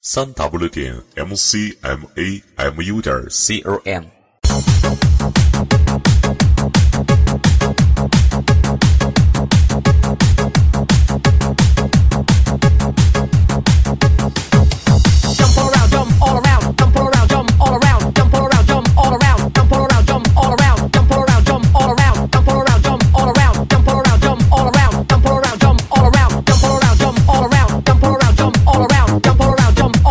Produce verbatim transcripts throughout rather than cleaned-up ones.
三 w 点 m c m a m u 点 c o m。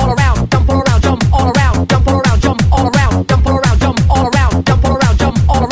All around,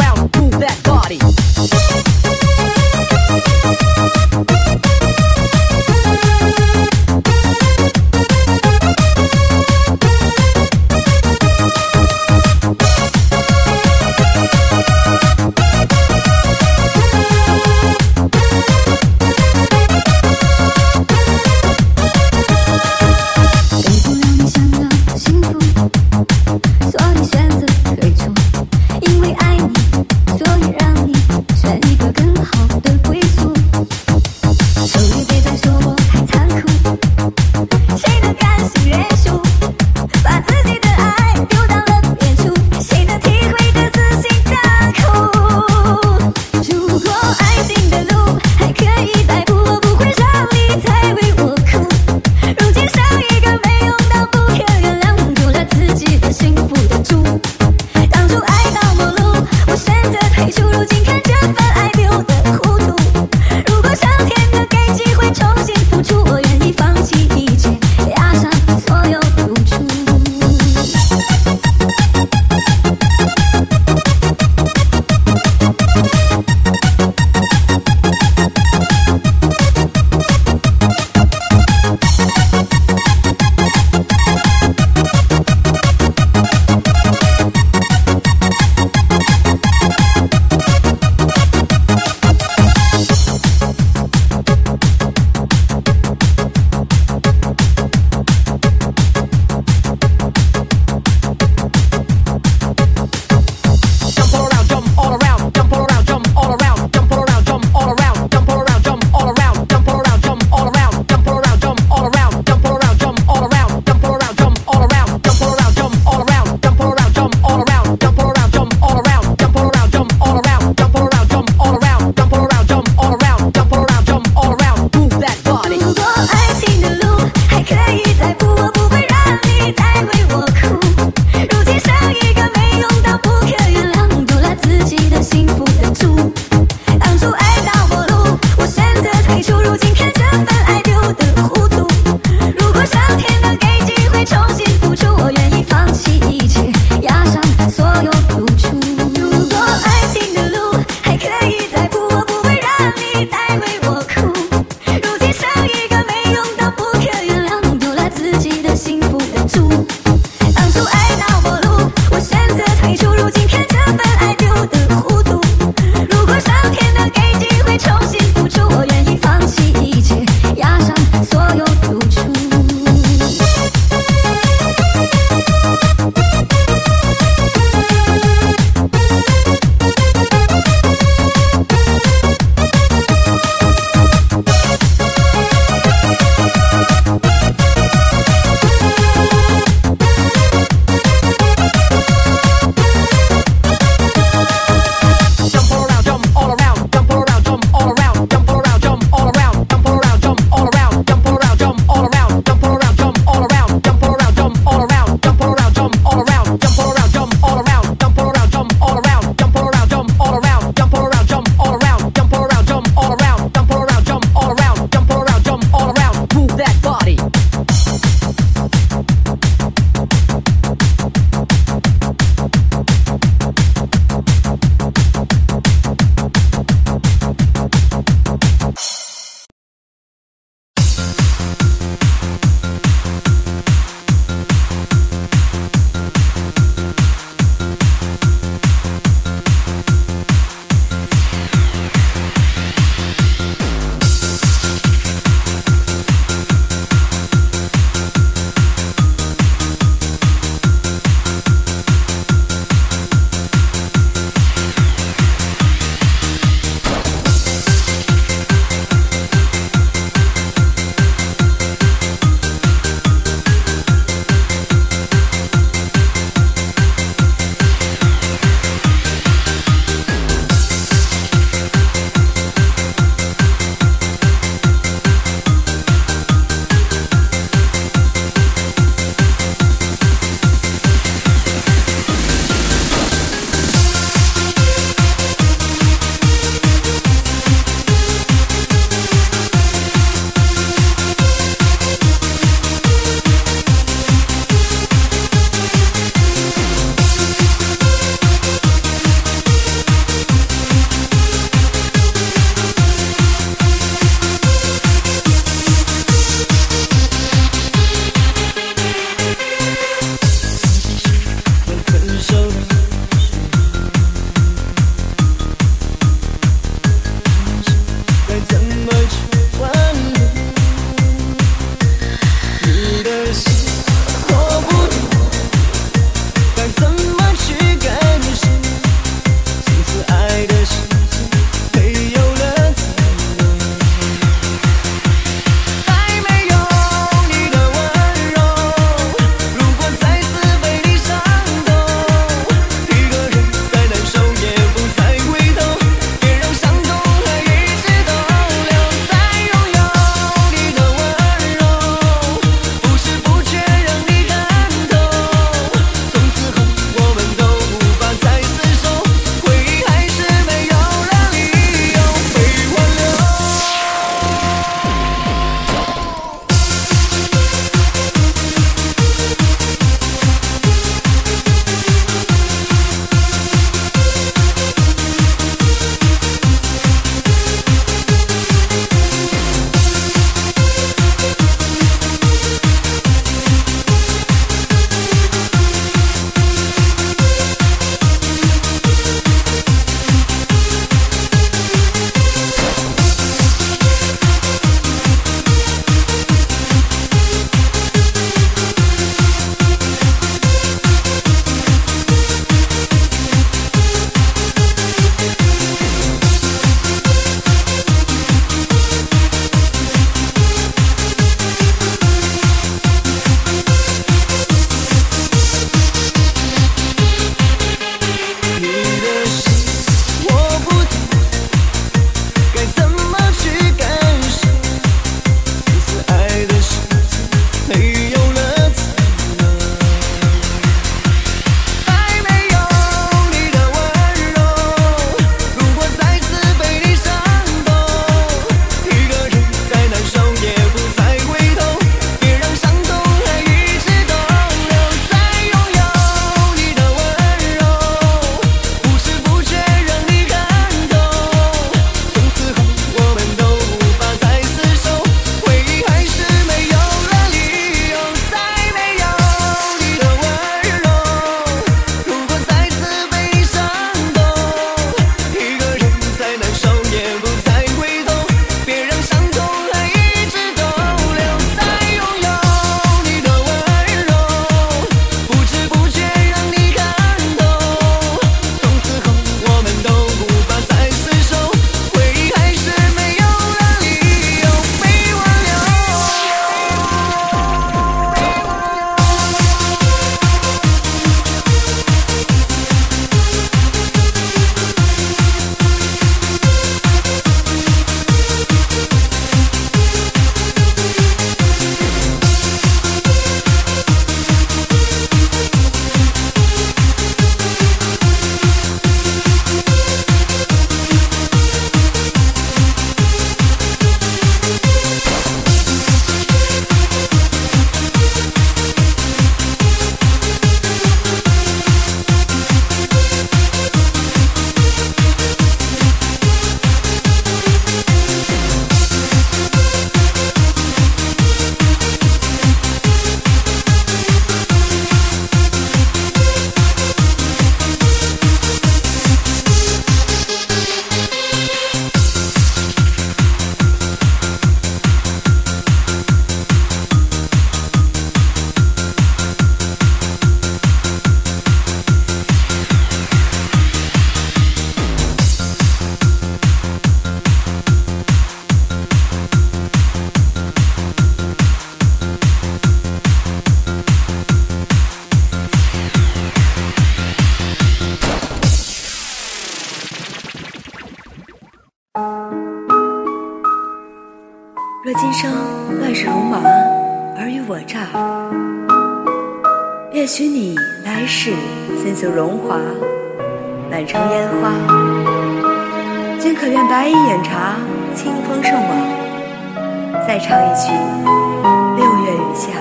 也许你来世心就荣华，满城烟花，君可愿白衣饮茶，清风送往，再唱一曲六月雨下。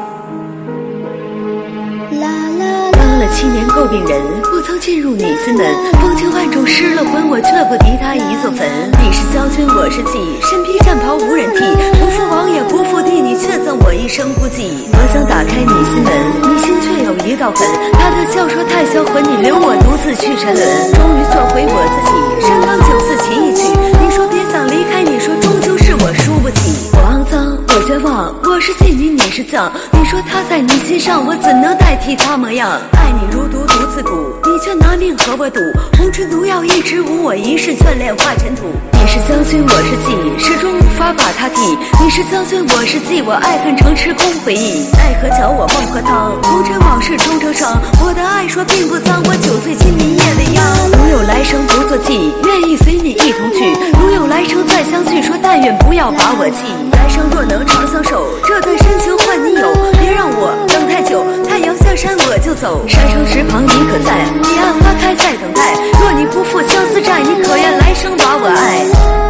当了七年诟病人，不曾进入你心门，风情万种失了魂，我却不敌他一座坟。你是将军，我是妓，身披战袍无人替，不负王也不负地，你却赠我一生孤寂。我想打开你心门，你心却有一道痕，他的笑说太销魂，你留我独自去沉沦。终于做回我自己，山岗九次琴一曲，你说别想离开，你说终究是我输不起。我肮脏，我绝望，我是妓女，你是将，你说他在你心上，我怎能代替他模样？爱你如毒毒刺骨，你却拿命和我赌，红尘毒药一直无我，一世眷恋化尘土。你是将军，我是妓，始终无法把他替。你是将军，我是妓，我爱恨成痴空回忆。奈何桥我孟婆汤，红尘往事终成伤。我的爱说并不脏，我酒醉今明夜未央。如有来生不做妓，愿意随你一同去。如有来生再相聚，说但愿不要把我弃。来生若能长相守，这段深情换你有，别让我等太久。太阳下山我就走，山城石旁你可在？彼岸花开在等待。若你不负相思债，你可愿来生把我爱？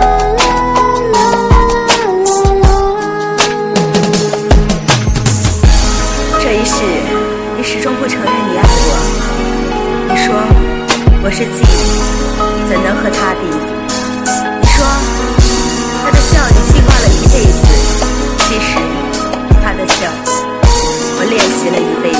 这一世，你始终不承认你爱我。你说我是妓，怎能和他比？你说他的笑你记挂了一辈子，其实他的笑我练习了一辈子。